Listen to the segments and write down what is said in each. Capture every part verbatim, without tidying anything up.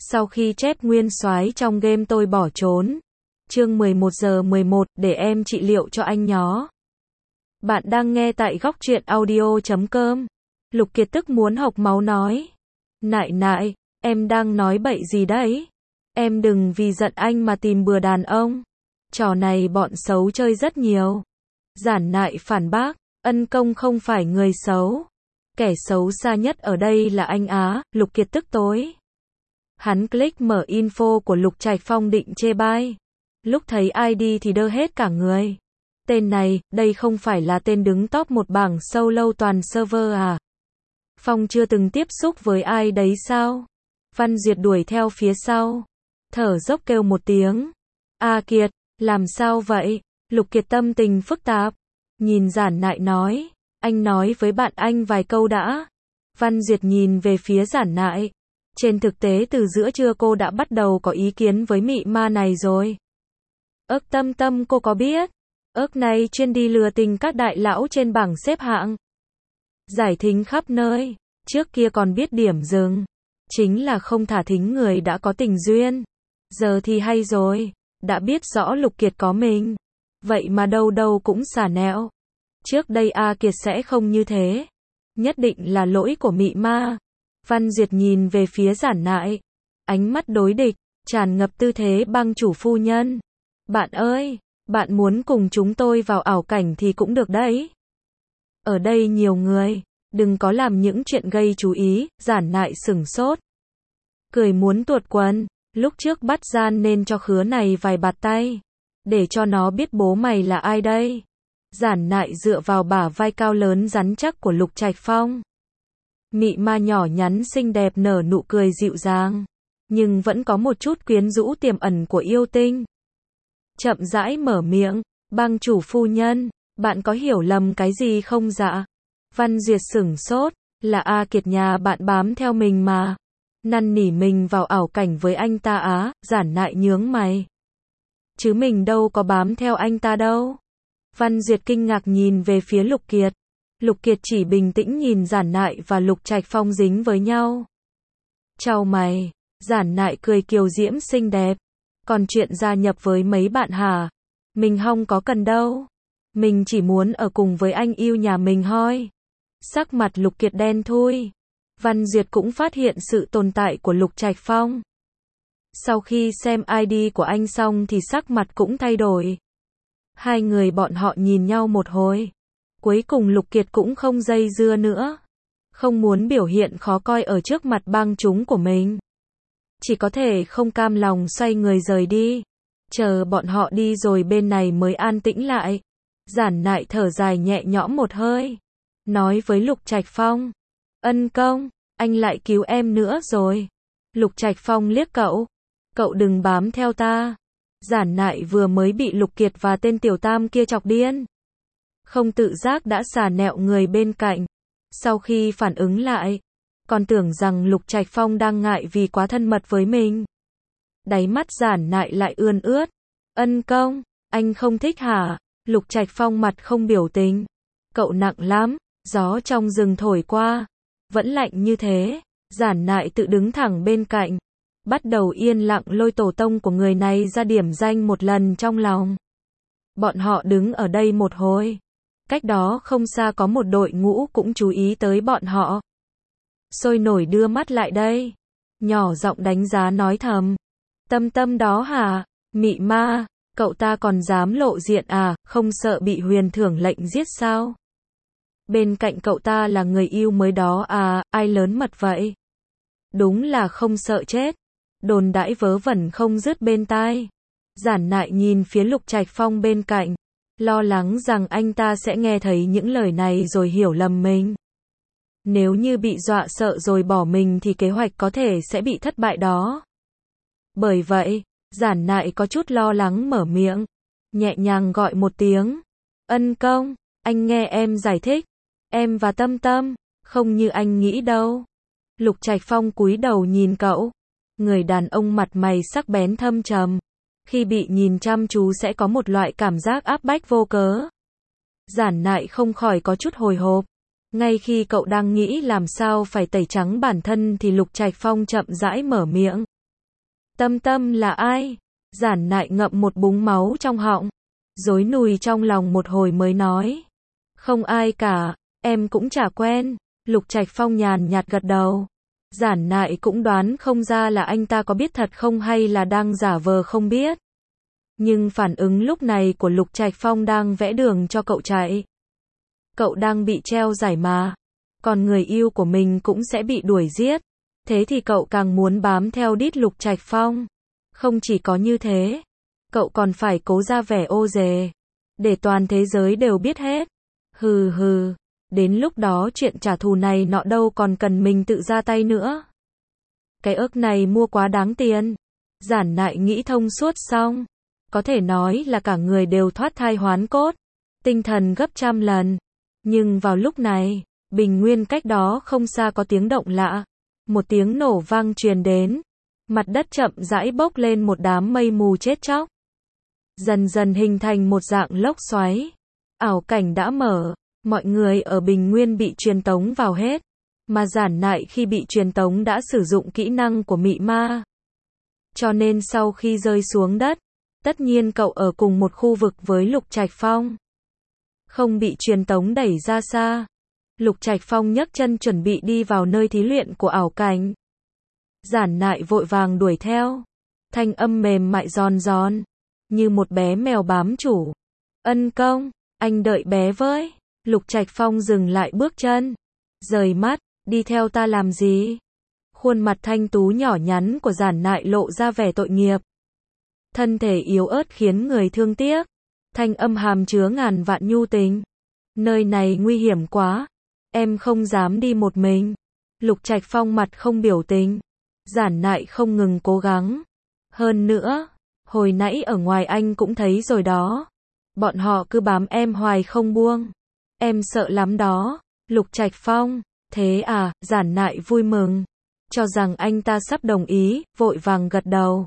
Sau khi chép nguyên soái trong game tôi bỏ trốn. Chương mười một giờ mười một, để em trị liệu cho anh nhó. Bạn đang nghe tại góc truyện audio chấm com. Lục Kiệt tức muốn hộc máu nói. Nại nại, em đang nói bậy gì đấy? Em đừng vì giận anh mà tìm bừa đàn ông. Trò này bọn xấu chơi rất nhiều. Giản Nại phản bác, Ân Công không phải người xấu. Kẻ xấu xa nhất ở đây là anh Á. Lục Kiệt tức tối. Hắn click mở info của Lục Trạch Phong định chê bai. Lúc thấy i đê thì đơ hết cả người. Tên này, đây không phải là tên đứng top một bảng solo toàn server à? Phong chưa từng tiếp xúc với ai đấy sao? Văn Duyệt đuổi theo phía sau. Thở dốc kêu một tiếng. A Kiệt, làm sao vậy? Lục Kiệt tâm tình phức tạp. Nhìn Giản Nại nói. Anh nói với bạn anh vài câu đã. Văn Duyệt nhìn về phía Giản Nại. Trên thực tế từ giữa trưa cô đã bắt đầu có ý kiến với mị ma này rồi. Ức Tâm Tâm cô có biết? Ức này chuyên đi lừa tình các đại lão trên bảng xếp hạng. Giải thính khắp nơi. Trước kia còn biết điểm dừng. Chính là không thả thính người đã có tình duyên. Giờ thì hay rồi. Đã biết rõ Lục Kiệt có mình. Vậy mà đâu đâu cũng xả nẹo. Trước đây A Kiệt sẽ không như thế. Nhất định là lỗi của mị ma. Văn Duyệt nhìn về phía Giản Nại. Ánh mắt đối địch, tràn ngập tư thế băng chủ phu nhân. Bạn ơi, bạn muốn cùng chúng tôi vào ảo cảnh thì cũng được đấy. Ở đây nhiều người, đừng có làm những chuyện gây chú ý. Giản Nại sửng sốt. Cười muốn tuột quần, lúc trước bắt gian nên cho khứa này vài bạt tay. Để cho nó biết bố mày là ai đây. Giản Nại dựa vào bả vai cao lớn rắn chắc của Lục Trạch Phong. Mị ma nhỏ nhắn xinh đẹp nở nụ cười dịu dàng. Nhưng vẫn có một chút quyến rũ tiềm ẩn của yêu tinh. Chậm rãi mở miệng. Băng chủ phu nhân, bạn có hiểu lầm cái gì không dạ? Văn Duyệt sửng sốt. Là A Kiệt nhà bạn bám theo mình mà. Năn nỉ mình vào ảo cảnh với anh ta á. Giản Nại nhướng mày. Chứ mình đâu có bám theo anh ta đâu. Văn Duyệt kinh ngạc nhìn về phía Lục Kiệt. Lục Kiệt chỉ bình tĩnh nhìn Giản Nại và Lục Trạch Phong dính với nhau. Chau mày. Giản Nại cười kiều diễm xinh đẹp. Còn chuyện gia nhập với mấy bạn hả? Mình không có cần đâu. Mình chỉ muốn ở cùng với anh yêu nhà mình thôi. Sắc mặt Lục Kiệt đen thui. Văn Duyệt cũng phát hiện sự tồn tại của Lục Trạch Phong. Sau khi xem i đê của anh xong thì sắc mặt cũng thay đổi. Hai người bọn họ nhìn nhau một hồi. Cuối cùng Lục Kiệt cũng không dây dưa nữa. Không muốn biểu hiện khó coi ở trước mặt bang chúng của mình. Chỉ có thể không cam lòng xoay người rời đi. Chờ bọn họ đi rồi bên này mới an tĩnh lại. Giản Nại thở dài nhẹ nhõm một hơi. Nói với Lục Trạch Phong. Ân Công, anh lại cứu em nữa rồi. Lục Trạch Phong liếc cậu. Cậu đừng bám theo ta. Giản Nại vừa mới bị Lục Kiệt và tên tiểu tam kia chọc điên. Không tự giác đã xà nẹo người bên cạnh. Sau khi phản ứng lại, còn tưởng rằng Lục Trạch Phong đang ngại vì quá thân mật với mình. Đáy mắt Giản Nại lại ươn ướt. Ân Công, anh không thích hả? Lục Trạch Phong mặt không biểu tình. Cậu nặng lắm, gió trong rừng thổi qua. Vẫn lạnh như thế. Giản Nại tự đứng thẳng bên cạnh. Bắt đầu yên lặng lôi tổ tông của người này ra điểm danh một lần trong lòng. Bọn họ đứng ở đây một hồi. Cách đó không xa có một đội ngũ cũng chú ý tới bọn họ. Sôi nổi đưa mắt lại đây. Nhỏ giọng đánh giá nói thầm. Tâm Tâm đó hả? Mị ma, cậu ta còn dám lộ diện à, không sợ bị huyền thưởng lệnh giết sao? Bên cạnh cậu ta là người yêu mới đó à, ai lớn mật vậy? Đúng là không sợ chết. Đồn đãi vớ vẩn không dứt bên tai. Giản Nại nhìn phía Lục Trạch Phong bên cạnh. Lo lắng rằng anh ta sẽ nghe thấy những lời này rồi hiểu lầm mình. Nếu như bị dọa sợ rồi bỏ mình thì kế hoạch có thể sẽ bị thất bại đó. Bởi vậy, Giản Nại có chút lo lắng mở miệng. Nhẹ nhàng gọi một tiếng. Ân Công, anh nghe em giải thích. Em và Tâm Tâm, không như anh nghĩ đâu. Lục Trạch Phong cúi đầu nhìn cậu. Người đàn ông mặt mày sắc bén thâm trầm. Khi bị nhìn chăm chú sẽ có một loại cảm giác áp bách vô cớ. Giản Nại không khỏi có chút hồi hộp. Ngay khi cậu đang nghĩ làm sao phải tẩy trắng bản thân thì Lục Trạch Phong chậm rãi mở miệng. Tâm Tâm là ai? Giản Nại ngậm một búng máu trong họng, rối nùi trong lòng một hồi mới nói. Không ai cả, em cũng chả quen. Lục Trạch Phong nhàn nhạt gật đầu. Giản Nại cũng đoán không ra là anh ta có biết thật không hay là đang giả vờ không biết. Nhưng phản ứng lúc này của Lục Trạch Phong đang vẽ đường cho cậu chạy. Cậu đang bị treo giải mà, còn người yêu của mình cũng sẽ bị đuổi giết. Thế thì cậu càng muốn bám theo đít Lục Trạch Phong. Không chỉ có như thế, cậu còn phải cố ra vẻ ô dề, để toàn thế giới đều biết hết. Hừ hừ, đến lúc đó chuyện trả thù này nọ đâu còn cần mình tự ra tay nữa. Cái ức này mua quá đáng tiền. Giản Nại nghĩ thông suốt xong, có thể nói là cả người đều thoát thai hoán cốt, tinh thần gấp trăm lần. Nhưng vào lúc này, bình nguyên cách đó không xa có tiếng động lạ. Một tiếng nổ vang truyền đến. Mặt đất chậm rãi bốc lên một đám mây mù chết chóc. Dần dần hình thành một dạng lốc xoáy. Ảo cảnh đã mở. Mọi người ở bình nguyên bị truyền tống vào hết. Mà Giản Nại khi bị truyền tống đã sử dụng kỹ năng của mị ma. Cho nên sau khi rơi xuống đất, tất nhiên cậu ở cùng một khu vực với Lục Trạch Phong. Không bị truyền tống đẩy ra xa. Lục Trạch Phong nhấc chân chuẩn bị đi vào nơi thí luyện của ảo cảnh. Giản Nại vội vàng đuổi theo. Thanh âm mềm mại giòn giòn, như một bé mèo bám chủ. Ân công, anh đợi bé với. Lục Trạch Phong dừng lại bước chân. Rời mắt, đi theo ta làm gì? Khuôn mặt thanh tú nhỏ nhắn của Giản Nại lộ ra vẻ tội nghiệp. Thân thể yếu ớt khiến người thương tiếc. Thanh âm hàm chứa ngàn vạn nhu tình. Nơi này nguy hiểm quá. Em không dám đi một mình. Lục Trạch Phong mặt không biểu tình. Giản Nại không ngừng cố gắng. Hơn nữa, hồi nãy ở ngoài anh cũng thấy rồi đó. Bọn họ cứ bám em hoài không buông. Em sợ lắm đó. Lục Trạch Phong, thế à? Giản Nại vui mừng, cho rằng anh ta sắp đồng ý, vội vàng gật đầu.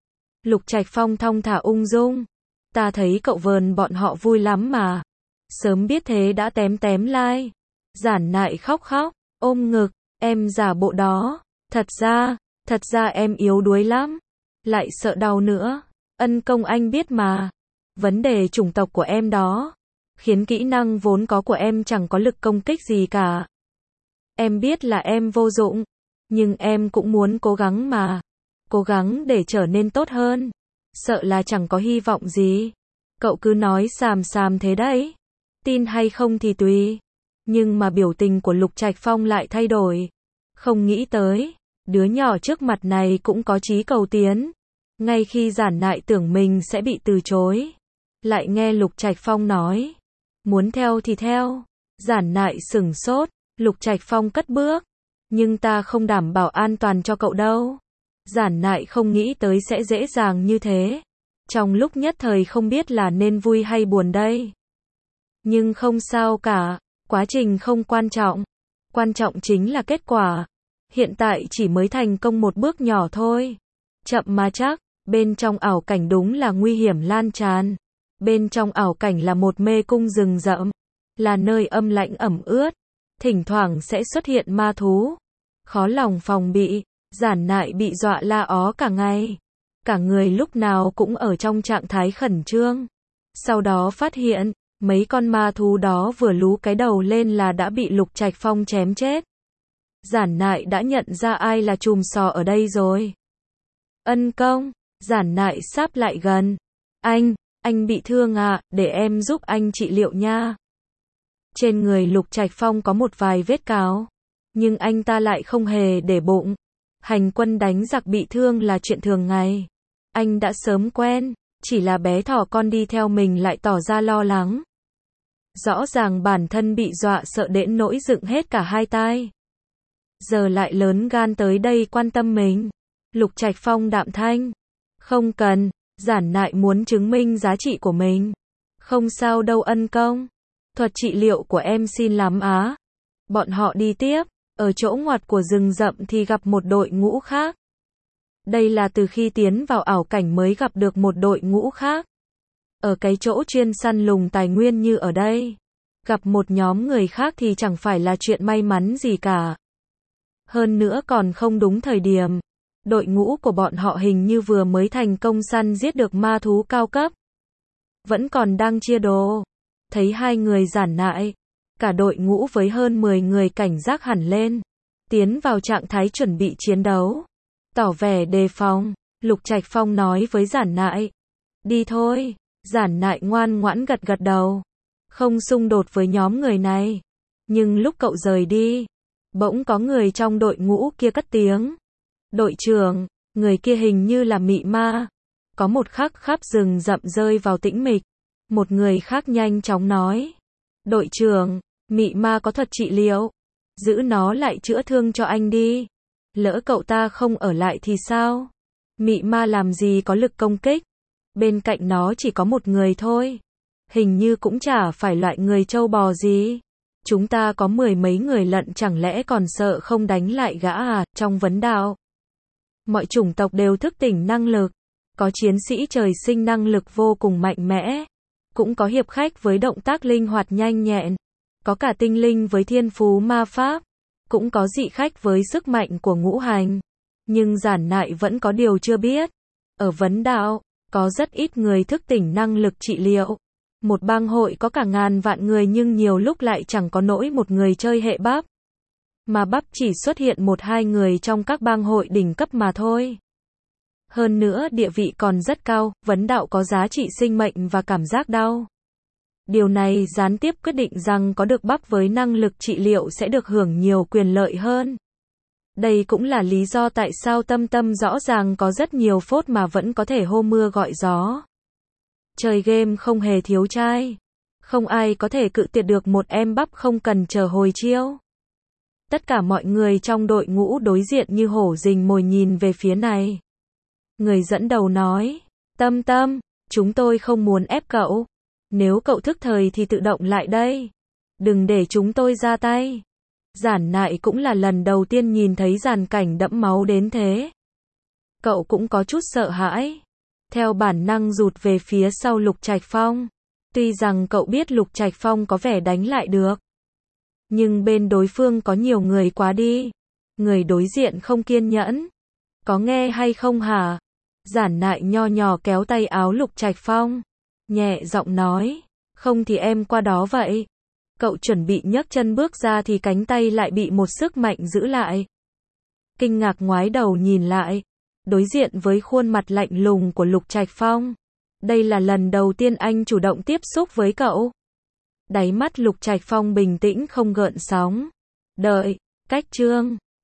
Lục Trạch Phong thong thả ung dung. Ta thấy cậu vờn bọn họ vui lắm mà. Sớm biết thế đã tém tém like. Giản Nại khóc khóc, ôm ngực, em giả bộ đó. Thật ra, thật ra em yếu đuối lắm. Lại sợ đau nữa. Ân công anh biết mà. Vấn đề chủng tộc của em đó, khiến kỹ năng vốn có của em chẳng có lực công kích gì cả. Em biết là em vô dụng, nhưng em cũng muốn cố gắng mà. Cố gắng để trở nên tốt hơn. Sợ là chẳng có hy vọng gì. Cậu cứ nói xàm xàm thế đấy. Tin hay không thì tùy. Nhưng mà biểu tình của Lục Trạch Phong lại thay đổi. Không nghĩ tới, đứa nhỏ trước mặt này cũng có chí cầu tiến. Ngay khi Giản Nại tưởng mình sẽ bị từ chối, lại nghe Lục Trạch Phong nói, muốn theo thì theo. Giản Nại sửng sốt. Lục Trạch Phong cất bước. Nhưng ta không đảm bảo an toàn cho cậu đâu. Giản Nại không nghĩ tới sẽ dễ dàng như thế. Trong lúc nhất thời không biết là nên vui hay buồn đây. Nhưng không sao cả, quá trình không quan trọng. Quan trọng chính là kết quả. Hiện tại chỉ mới thành công một bước nhỏ thôi. Chậm mà chắc, bên trong ảo cảnh đúng là nguy hiểm lan tràn. Bên trong ảo cảnh là một mê cung rừng rậm, là nơi âm lãnh ẩm ướt. Thỉnh thoảng sẽ xuất hiện ma thú. Khó lòng phòng bị. Giản Nại bị dọa la ó cả ngày. Cả người lúc nào cũng ở trong trạng thái khẩn trương. Sau đó phát hiện, mấy con ma thú đó vừa lú cái đầu lên là đã bị Lục Trạch Phong chém chết. Giản Nại đã nhận ra ai là chùm sò ở đây rồi. Ân công, Giản Nại sáp lại gần. Anh, anh bị thương à, để em giúp anh trị liệu nha. Trên người Lục Trạch Phong có một vài vết cào, nhưng anh ta lại không hề để bụng. Hành quân đánh giặc bị thương là chuyện thường ngày. Anh đã sớm quen, chỉ là bé thỏ con đi theo mình lại tỏ ra lo lắng. Rõ ràng bản thân bị dọa sợ đến nỗi dựng hết cả hai tai. Giờ lại lớn gan tới đây quan tâm mình. Lục Trạch Phong đạm thanh. Không cần, Giản Nại muốn chứng minh giá trị của mình. Không sao đâu ân công. Thuật trị liệu của em xin lắm á. Bọn họ đi tiếp. Ở chỗ ngoặt của rừng rậm thì gặp một đội ngũ khác. Đây là từ khi tiến vào ảo cảnh mới gặp được một đội ngũ khác. Ở cái chỗ chuyên săn lùng tài nguyên như ở đây, gặp một nhóm người khác thì chẳng phải là chuyện may mắn gì cả. Hơn nữa còn không đúng thời điểm. Đội ngũ của bọn họ hình như vừa mới thành công săn giết được ma thú cao cấp. Vẫn còn đang chia đồ. Thấy hai người giản nại. Cả đội ngũ với hơn mười người cảnh giác hẳn lên. Tiến vào trạng thái chuẩn bị chiến đấu. Tỏ vẻ đề phòng. Lục Trạch Phong nói với giản nại. Đi thôi. Giản nại ngoan ngoãn gật gật đầu. Không xung đột với nhóm người này. Nhưng lúc cậu rời đi, bỗng có người trong đội ngũ kia cất tiếng. Đội trưởng, người kia hình như là mị ma. Có một khắc khắp rừng rậm rơi vào tĩnh mịch. Một người khác nhanh chóng nói. Đội trưởng, mị ma có thuật trị liệu. Giữ nó lại chữa thương cho anh đi. Lỡ cậu ta không ở lại thì sao? Mị ma làm gì có lực công kích. Bên cạnh nó chỉ có một người thôi. Hình như cũng chả phải loại người trâu bò gì. Chúng ta có mười mấy người lận chẳng lẽ còn sợ không đánh lại gã à? Trong vấn đạo, mọi chủng tộc đều thức tỉnh năng lực. Có chiến sĩ trời sinh năng lực vô cùng mạnh mẽ. Cũng có hiệp khách với động tác linh hoạt nhanh nhẹn. Có cả tinh linh với thiên phú ma pháp. Cũng có dị khách với sức mạnh của ngũ hành. Nhưng giản nại vẫn có điều chưa biết. Ở vấn đạo, có rất ít người thức tỉnh năng lực trị liệu. Một bang hội có cả ngàn vạn người nhưng nhiều lúc lại chẳng có nỗi một người chơi hệ bắp. Mà bắp chỉ xuất hiện một hai người trong các bang hội đỉnh cấp mà thôi. Hơn nữa địa vị còn rất cao, vấn đạo có giá trị sinh mệnh và cảm giác đau. Điều này gián tiếp quyết định rằng có được bắp với năng lực trị liệu sẽ được hưởng nhiều quyền lợi hơn. Đây cũng là lý do tại sao Tâm Tâm rõ ràng có rất nhiều phốt mà vẫn có thể hô mưa gọi gió. Chơi game không hề thiếu trai. Không ai có thể cự tuyệt được một em bắp không cần chờ hồi chiêu. Tất cả mọi người trong đội ngũ đối diện như hổ rình mồi nhìn về phía này. Người dẫn đầu nói, Tâm Tâm, chúng tôi không muốn ép cậu. Nếu cậu thức thời thì tự động lại đây. Đừng để chúng tôi ra tay. Giản nại cũng là lần đầu tiên nhìn thấy dàn cảnh đẫm máu đến thế. Cậu cũng có chút sợ hãi. Theo bản năng rụt về phía sau Lục Trạch Phong. Tuy rằng cậu biết Lục Trạch Phong có vẻ đánh lại được. Nhưng bên đối phương có nhiều người quá đi. Người đối diện không kiên nhẫn. Có nghe hay không hả? Giản nại nho nhỏ kéo tay áo Lục Trạch Phong. Nhẹ giọng nói. Không thì em qua đó vậy. Cậu chuẩn bị nhấc chân bước ra thì cánh tay lại bị một sức mạnh giữ lại. Kinh ngạc ngoái đầu nhìn lại. Đối diện với khuôn mặt lạnh lùng của Lục Trạch Phong. Đây là lần đầu tiên anh chủ động tiếp xúc với cậu. Đáy mắt Lục Trạch Phong bình tĩnh không gợn sóng. Đợi, cách chương.